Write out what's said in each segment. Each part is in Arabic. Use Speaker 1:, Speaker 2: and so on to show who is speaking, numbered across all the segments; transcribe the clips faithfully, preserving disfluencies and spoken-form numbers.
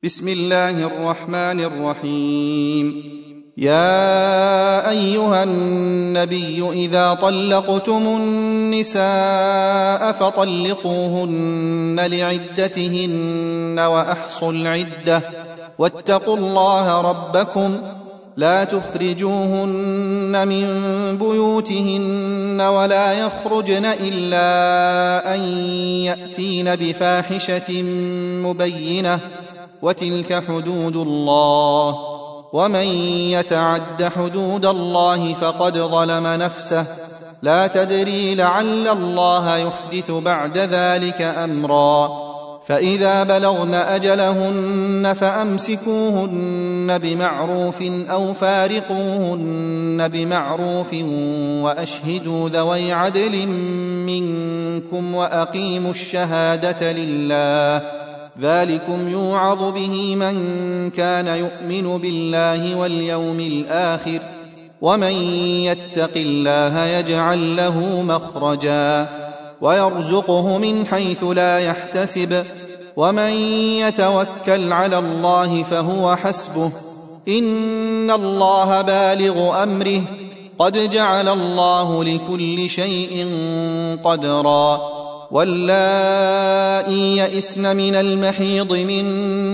Speaker 1: بسم الله الرحمن الرحيم. يا أيها النبي إذا طلقتم النساء فطلقوهن لعدتهن وأحصوا العدة واتقوا الله ربكم لا تخرجوهن من بيوتهن ولا يخرجن إلا أن يأتين بفاحشة مبينة وتلك حدود الله ومن يتعد حدود الله فقد ظلم نفسه لا تدري لعل الله يحدث بعد ذلك أمرا فإذا بلغن أجلهن فأمسكوهن بمعروف أو فارقوهن بمعروف وأشهدوا ذوي عدل منكم وأقيموا الشهادة لله ذلكم يوعظ به من كان يؤمن بالله واليوم الآخر ومن يتق الله يجعل له مخرجا ويرزقه من حيث لا يحتسب ومن يتوكل على الله فهو حسبه إن الله بالغ أمره قد جعل الله لكل شيء قدرا واللائي يئسن من المحيض من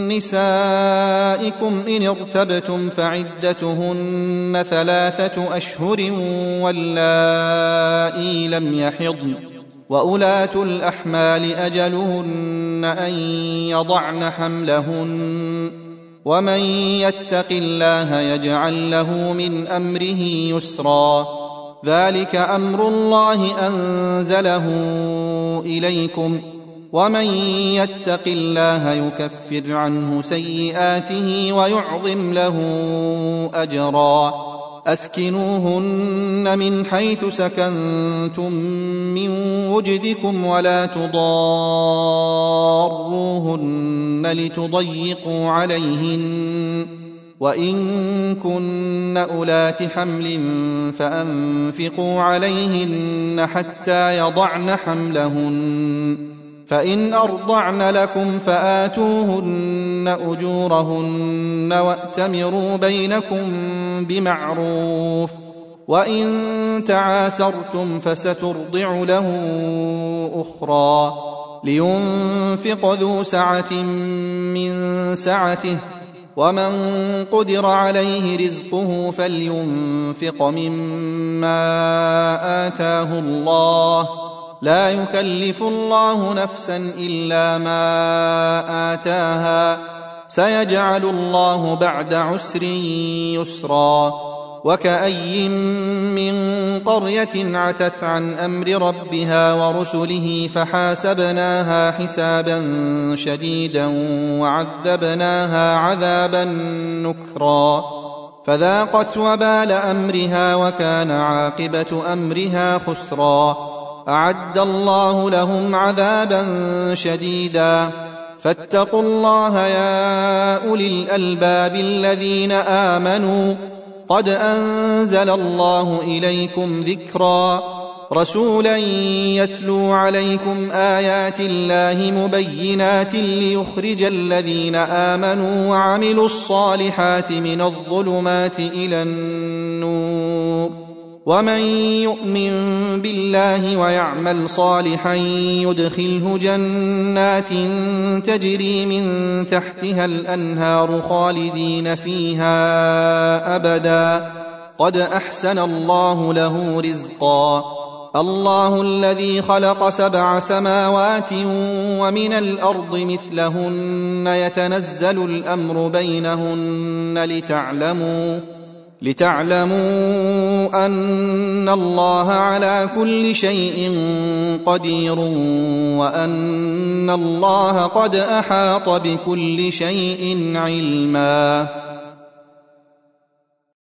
Speaker 1: نسائكم إن ارتبتم فعدتهن ثلاثة أشهر واللائي لم يحضن وأولاة الأحمال أجلهن أن يضعن حملهن ومن يتق الله يجعل له من أمره يسرا ذلك أمر الله أنزله إليكم ومن يتق الله يكفر عنه سيئاته ويعظم له أجرا أسكنوهن من حيث سكنتم من وجدكم ولا تضاروهن لتضيقوا عليهن وإن كن أولات حمل فأنفقوا عليهن حتى يضعن حملهن فإن أرضعن لكم فآتوهن أجورهن وأتمروا بينكم بمعروف وإن تعاسرتم فسترضع له أخرى لينفق ذو سعة من سعته ومن قدر عليه رزقه فلينفق مما آتاه الله لا يكلف الله نفسا إلا ما آتاها سيجعل الله بعد عسر يسرا وكأي من قرية عتت عن أمر ربها ورسله فحاسبناها حسابا شديدا وعذبناها عذابا نكرا فذاقت وبال أمرها وكان عاقبة أمرها خسرا أعد الله لهم عذابا شديدا فاتقوا الله يا أولي الألباب الذين آمنوا قد أنزل الله إليكم ذكرا رسولا يتلو عليكم آيات الله مبينات ليخرج الذين آمنوا وعملوا الصالحات من الظلمات إلى النور ومن يؤمن بالله ويعمل صالحا يدخله جنات تجري من تحتها الأنهار خالدين فيها أبدا قد أحسن الله له رزقا الله الذي خلق سبع سماوات ومن الأرض مثلهن يتنزل الأمر بينهن لتعلموا لتعلموا أن الله على كل شيء قدير وأن الله قد أحاط بكل شيء علما.